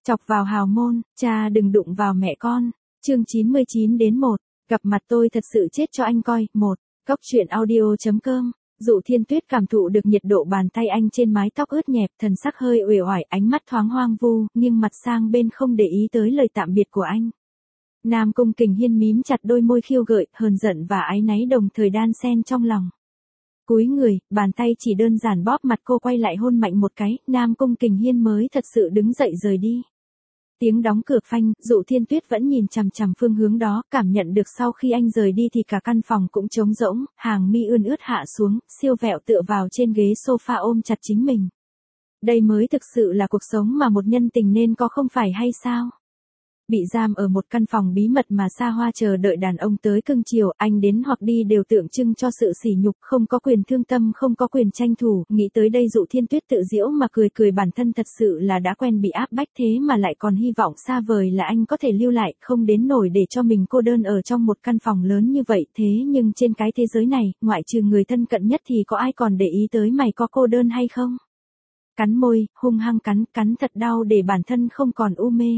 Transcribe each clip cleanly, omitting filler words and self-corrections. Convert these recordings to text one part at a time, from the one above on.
Chọc vào hào môn, cha đừng đụng vào mẹ con. Chương 99-1, gặp mặt tôi thật sự chết cho anh coi. 1. Cốc truyện audio.com. Dụ Thiên Tuyết cảm thụ được nhiệt độ bàn tay anh trên mái tóc ướt nhẹp, thần sắc hơi uể oải, ánh mắt thoáng hoang vu, nghiêng mặt sang bên không để ý tới lời tạm biệt của anh. Nam Cung Kình Hiên mím chặt đôi môi khiêu gợi, hờn giận và áy náy đồng thời đan xen trong lòng. Cúi người, bàn tay chỉ đơn giản bóp mặt cô, quay lại hôn mạnh một cái, Nam Cung Kình Hiên mới thật sự đứng dậy rời đi. Tiếng đóng cửa phanh, Dụ Thiên Tuyết vẫn nhìn chằm chằm phương hướng đó, cảm nhận được sau khi anh rời đi thì cả căn phòng cũng trống rỗng, hàng mi ươn ướt hạ xuống, siêu vẹo tựa vào trên ghế sofa ôm chặt chính mình. Đây mới thực sự là cuộc sống mà một nhân tình nên có không phải hay sao? Bị giam ở một căn phòng bí mật mà xa hoa chờ đợi đàn ông tới cưng chiều, anh đến hoặc đi đều tượng trưng cho sự sỉ nhục, không có quyền thương tâm, không có quyền tranh thủ. Nghĩ tới đây Dụ Thiên Tuyết tự giễu mà cười cười, bản thân thật sự là đã quen bị áp bách, thế mà lại còn hy vọng xa vời là anh có thể lưu lại, không đến nổi để cho mình cô đơn ở trong một căn phòng lớn như vậy. Thế nhưng trên cái thế giới này, ngoại trừ người thân cận nhất thì có ai còn để ý tới mày có cô đơn hay không? Cắn môi, hung hăng cắn thật đau để bản thân không còn u mê.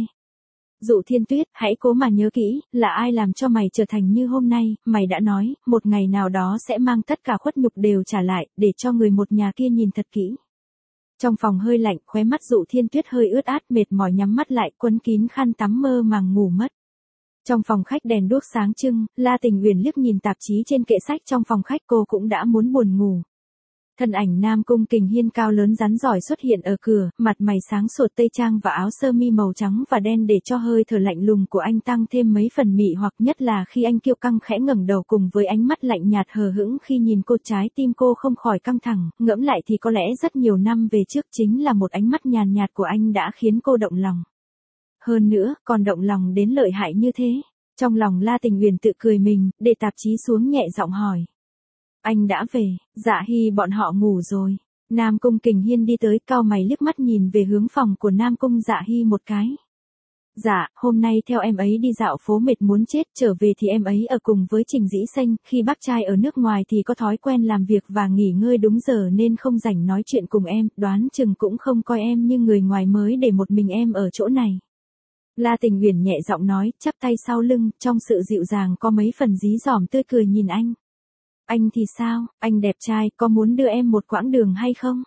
Dụ Thiên Tuyết, hãy cố mà nhớ kỹ, là ai làm cho mày trở thành như hôm nay, mày đã nói, một ngày nào đó sẽ mang tất cả khuất nhục đều trả lại, để cho người một nhà kia nhìn thật kỹ. Trong phòng hơi lạnh, khóe mắt Dụ Thiên Tuyết hơi ướt át, mệt mỏi nhắm mắt lại, quấn kín khăn tắm mơ màng ngủ mất. Trong phòng khách đèn đuốc sáng trưng, La Tình Uyển liếc nhìn tạp chí trên kệ sách trong phòng khách, cô cũng đã muốn buồn ngủ. Thân ảnh Nam Cung Kình Hiên cao lớn rắn giỏi xuất hiện ở cửa, mặt mày sáng sủa, tây trang và áo sơ mi màu trắng và đen để cho hơi thở lạnh lùng của anh tăng thêm mấy phần mị hoặc, nhất là khi anh kiêu căng khẽ ngẩng đầu cùng với ánh mắt lạnh nhạt hờ hững khi nhìn cô, trái tim cô không khỏi căng thẳng, ngẫm lại thì có lẽ rất nhiều năm về trước chính là một ánh mắt nhàn nhạt của anh đã khiến cô động lòng. Hơn nữa, còn động lòng đến lợi hại như thế. Trong lòng La Tình Uyển tự cười mình, để tạp chí xuống nhẹ giọng hỏi. Anh đã về, Dạ Hy bọn họ ngủ rồi. Nam Cung Kình Hiên đi tới, cau mày liếc mắt nhìn về hướng phòng của Nam Cung Dạ Hy một cái. Dạ, hôm nay theo em ấy đi dạo phố mệt muốn chết, trở về thì em ấy ở cùng với Trình Dĩ Xanh, khi bác trai ở nước ngoài thì có thói quen làm việc và nghỉ ngơi đúng giờ nên không rảnh nói chuyện cùng em, đoán chừng cũng không coi em như người ngoài mới để một mình em ở chỗ này. La Tình Uyển nhẹ giọng nói, chắp tay sau lưng, trong sự dịu dàng có mấy phần dí dỏm tươi cười nhìn anh. Anh thì sao, anh đẹp trai, có muốn đưa em một quãng đường hay không?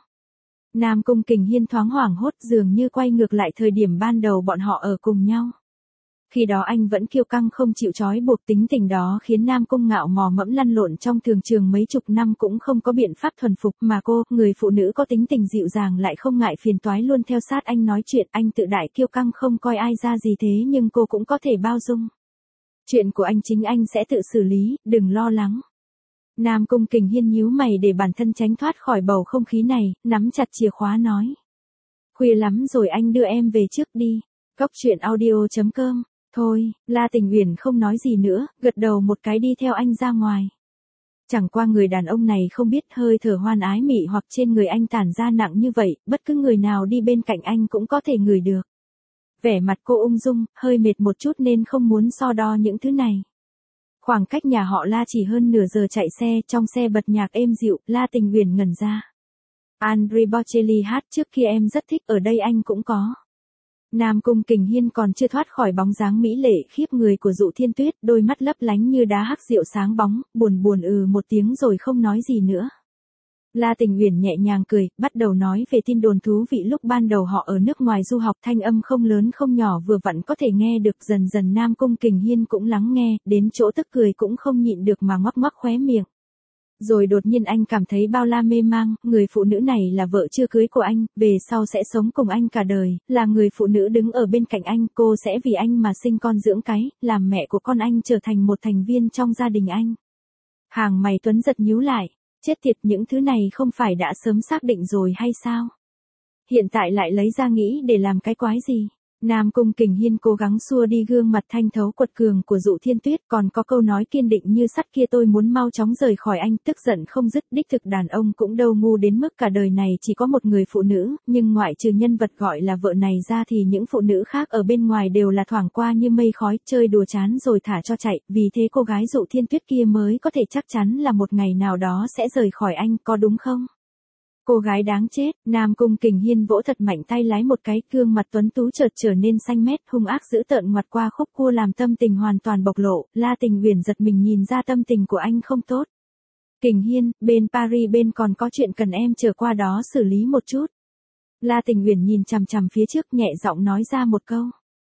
Nam Cung Kình Hiên thoáng hoảng hốt, dường như quay ngược lại thời điểm ban đầu bọn họ ở cùng nhau. Khi đó anh vẫn kiêu căng không chịu trói buộc, tính tình đó khiến Nam Cung ngạo mò mẫm lăn lộn trong thường trường mấy chục năm cũng không có biện pháp thuần phục, mà cô, người phụ nữ có tính tình dịu dàng lại không ngại phiền toái, luôn theo sát anh nói chuyện. Anh tự đại kiêu căng không coi ai ra gì, thế nhưng cô cũng có thể bao dung. Chuyện của anh chính anh sẽ tự xử lý, đừng lo lắng. Nam Cung Kình Hiên nhíu mày để bản thân tránh thoát khỏi bầu không khí này, nắm chặt chìa khóa nói. Khuya lắm rồi, anh đưa em về trước đi. Cốc truyện audio.com. Thôi, La Tình Uyển không nói gì nữa, gật đầu một cái đi theo anh ra ngoài. Chẳng qua người đàn ông này không biết hơi thở hoan ái mị hoặc trên người anh tản ra nặng như vậy, bất cứ người nào đi bên cạnh anh cũng có thể ngửi được. Vẻ mặt cô ung dung, hơi mệt một chút nên không muốn so đo những thứ này. Khoảng cách nhà họ La chỉ hơn nửa giờ chạy xe, trong xe bật nhạc êm dịu, La Tình Uyển ngẩn ra. Andrea Bocelli hát trước kia em rất thích, ở đây anh cũng có. Nam Cung Kình Hiên còn chưa thoát khỏi bóng dáng mỹ lệ khiếp người của Dụ Thiên Tuyết, đôi mắt lấp lánh như đá hắc rượu sáng bóng, buồn buồn một tiếng rồi không nói gì nữa. La Tình Uyển nhẹ nhàng cười, bắt đầu nói về tin đồn thú vị lúc ban đầu họ ở nước ngoài du học, thanh âm không lớn không nhỏ, vừa vặn có thể nghe được. Dần dần Nam Cung Kình Hiên cũng lắng nghe, đến chỗ tức cười cũng không nhịn được mà ngoắc ngoắc khóe miệng. Rồi đột nhiên anh cảm thấy bao la mê mang, người phụ nữ này là vợ chưa cưới của anh, về sau sẽ sống cùng anh cả đời, là người phụ nữ đứng ở bên cạnh anh, cô sẽ vì anh mà sinh con dưỡng cái, làm mẹ của con anh, trở thành một thành viên trong gia đình anh. Hàng mày Tuấn giật nhíu lại. Chết tiệt, những thứ này không phải đã sớm xác định rồi hay sao? Hiện tại lại lấy ra nghĩ để làm cái quái gì? Nam Cung Kình Hiên cố gắng xua đi gương mặt thanh thấu quật cường của Dụ Thiên Tuyết, còn có câu nói kiên định như sắt kia, tôi muốn mau chóng rời khỏi anh, tức giận không dứt. Đích thực đàn ông cũng đâu ngu đến mức cả đời này chỉ có một người phụ nữ, nhưng ngoại trừ nhân vật gọi là vợ này ra thì những phụ nữ khác ở bên ngoài đều là thoảng qua như mây khói, chơi đùa chán rồi thả cho chạy, vì thế cô gái Dụ Thiên Tuyết kia mới có thể chắc chắn là một ngày nào đó sẽ rời khỏi anh, có đúng không? Cô gái đáng chết, Nam Cung Kình Hiên vỗ thật mạnh tay lái một cái, gương mặt tuấn tú chợt trở nên xanh mét, hung ác dữ tợn ngoặt qua khúc cua làm tâm tình hoàn toàn bộc lộ, La Tình Uyển giật mình nhìn ra tâm tình của anh không tốt. Kình Hiên, bên Paris bên còn có chuyện cần em trở qua đó xử lý một chút. La Tình Uyển nhìn chằm chằm phía trước nhẹ giọng nói ra một câu.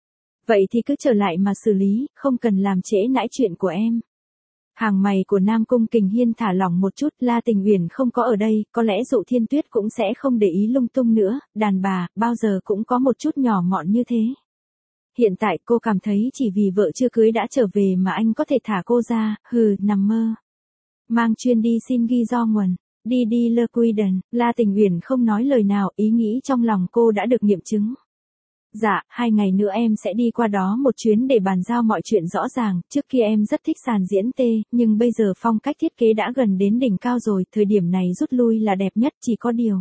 Vậy thì cứ trở lại mà xử lý, không cần làm trễ nải chuyện của em. Hàng mày của Nam Cung Kình Hiên thả lỏng một chút, La Tình Uyển không có ở đây, có lẽ Dụ Thiên Tuyết cũng sẽ không để ý lung tung nữa, đàn bà, bao giờ cũng có một chút nhỏ mọn như thế. Hiện tại cô cảm thấy chỉ vì vợ chưa cưới đã trở về mà anh có thể thả cô ra, hừ, nằm mơ. Mang chuyên đi xin ghi do nguồn, đi Le Quiden, La Tình Uyển không nói lời nào, ý nghĩ trong lòng cô đã được nghiệm chứng. Dạ, 2 ngày nữa em sẽ đi qua đó một chuyến để bàn giao mọi chuyện rõ ràng, trước kia em rất thích sàn diễn tê, nhưng bây giờ phong cách thiết kế đã gần đến đỉnh cao rồi, thời điểm này rút lui là đẹp nhất, chỉ có điều.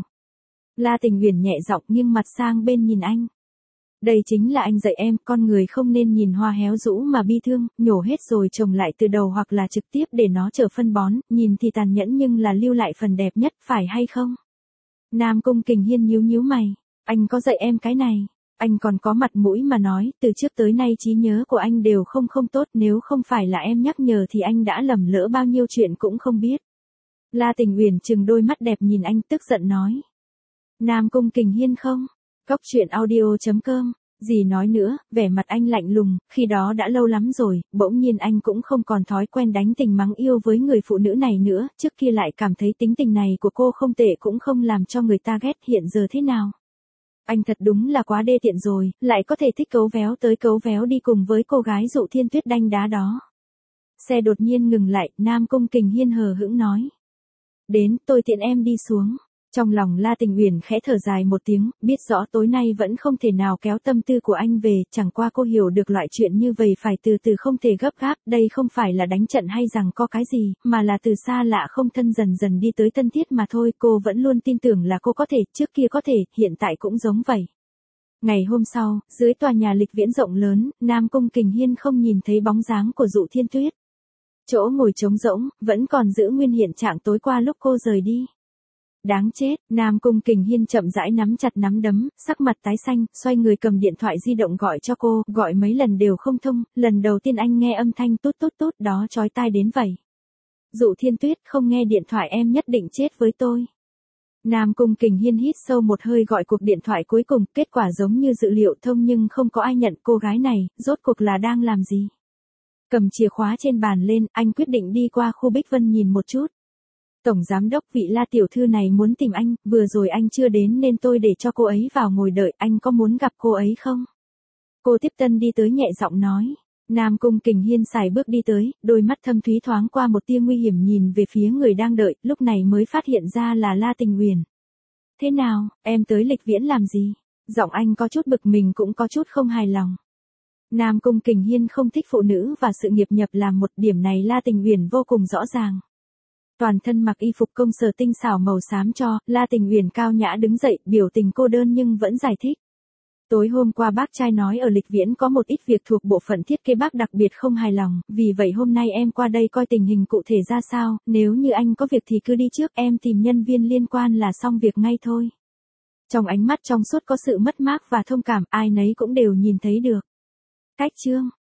La Tình Uyển nhẹ giọng nhưng mặt sang bên nhìn anh. Đây chính là anh dạy em, con người không nên nhìn hoa héo rũ mà bi thương, nhổ hết rồi trồng lại từ đầu hoặc là trực tiếp để nó trở phân bón, nhìn thì tàn nhẫn nhưng là lưu lại phần đẹp nhất, phải hay không? Nam Cung Kình Hiên nhíu mày, anh có dạy em cái này? Anh còn có mặt mũi mà nói, từ trước tới nay trí nhớ của anh đều không tốt, nếu không phải là em nhắc nhở thì anh đã lầm lỡ bao nhiêu chuyện cũng không biết. La Tình Uyển trừng đôi mắt đẹp nhìn anh tức giận nói. Nam Cung Kình Hiên không? Cóc truyện audio.com, gì nói nữa, vẻ mặt anh lạnh lùng, khi đó đã lâu lắm rồi, bỗng nhiên anh cũng không còn thói quen đánh tình mắng yêu với người phụ nữ này nữa, trước kia lại cảm thấy tính tình này của cô không tệ cũng không làm cho người ta ghét, hiện giờ thế nào? Anh thật đúng là quá đê tiện rồi, lại có thể thích cấu véo tới cấu véo đi cùng với cô gái Dụ Thiên Tuyết đanh đá đó. Xe đột nhiên ngừng lại, Nam Cung Kình Hiên hờ hững nói. Đến, tôi tiện em đi xuống. Trong lòng La Tình Uyển khẽ thở dài một tiếng, biết rõ tối nay vẫn không thể nào kéo tâm tư của anh về, chẳng qua cô hiểu được loại chuyện như vậy phải từ từ không thể gấp gáp, đây không phải là đánh trận hay rằng có cái gì, mà là từ xa lạ không thân dần dần đi tới thân thiết mà thôi, cô vẫn luôn tin tưởng là cô có thể, trước kia có thể, hiện tại cũng giống vậy. Ngày hôm sau, dưới tòa nhà lịch viễn rộng lớn, Nam Cung Kình Hiên không nhìn thấy bóng dáng của Dụ Thiên Tuyết. Chỗ ngồi trống rỗng, vẫn còn giữ nguyên hiện trạng tối qua lúc cô rời đi. Đáng chết, Nam Cung Kình Hiên chậm rãi nắm chặt nắm đấm, sắc mặt tái xanh, xoay người cầm điện thoại di động gọi cho cô, gọi mấy lần đều không thông, lần đầu tiên anh nghe âm thanh tút tút tút đó chói tai đến vậy. Dụ Thiên Tuyết, không nghe điện thoại em nhất định chết với tôi. Nam Cung Kình Hiên hít sâu một hơi gọi cuộc điện thoại cuối cùng, kết quả giống như dự liệu thông nhưng không có ai nhận, cô gái này, rốt cuộc là đang làm gì? Cầm chìa khóa trên bàn lên, anh quyết định đi qua khu Bích Vân nhìn một chút. Tổng giám đốc, vị La tiểu thư này muốn tìm anh, vừa rồi anh chưa đến nên tôi để cho cô ấy vào ngồi đợi, anh có muốn gặp cô ấy không? Cô tiếp tân đi tới nhẹ giọng nói. Nam Cung Kình Hiên sải bước đi tới, đôi mắt thâm thúy thoáng qua một tia nguy hiểm nhìn về phía người đang đợi, lúc này mới phát hiện ra là La Tình Uyển. Thế nào, em tới lịch viễn làm gì? Giọng anh có chút bực mình cũng có chút không hài lòng. Nam Cung Kình Hiên không thích phụ nữ và sự nghiệp nhập làm một điểm này La Tình Uyển vô cùng rõ ràng. Toàn thân mặc y phục công sở tinh xảo màu xám cho, La Tình Uyển cao nhã đứng dậy, biểu tình cô đơn nhưng vẫn giải thích. Tối hôm qua bác trai nói ở lịch viễn có một ít việc thuộc bộ phận thiết kế bác đặc biệt không hài lòng, vì vậy hôm nay em qua đây coi tình hình cụ thể ra sao, nếu như anh có việc thì cứ đi trước, em tìm nhân viên liên quan là xong việc ngay thôi. Trong ánh mắt trong suốt có sự mất mát và thông cảm, ai nấy cũng đều nhìn thấy được. Cách chương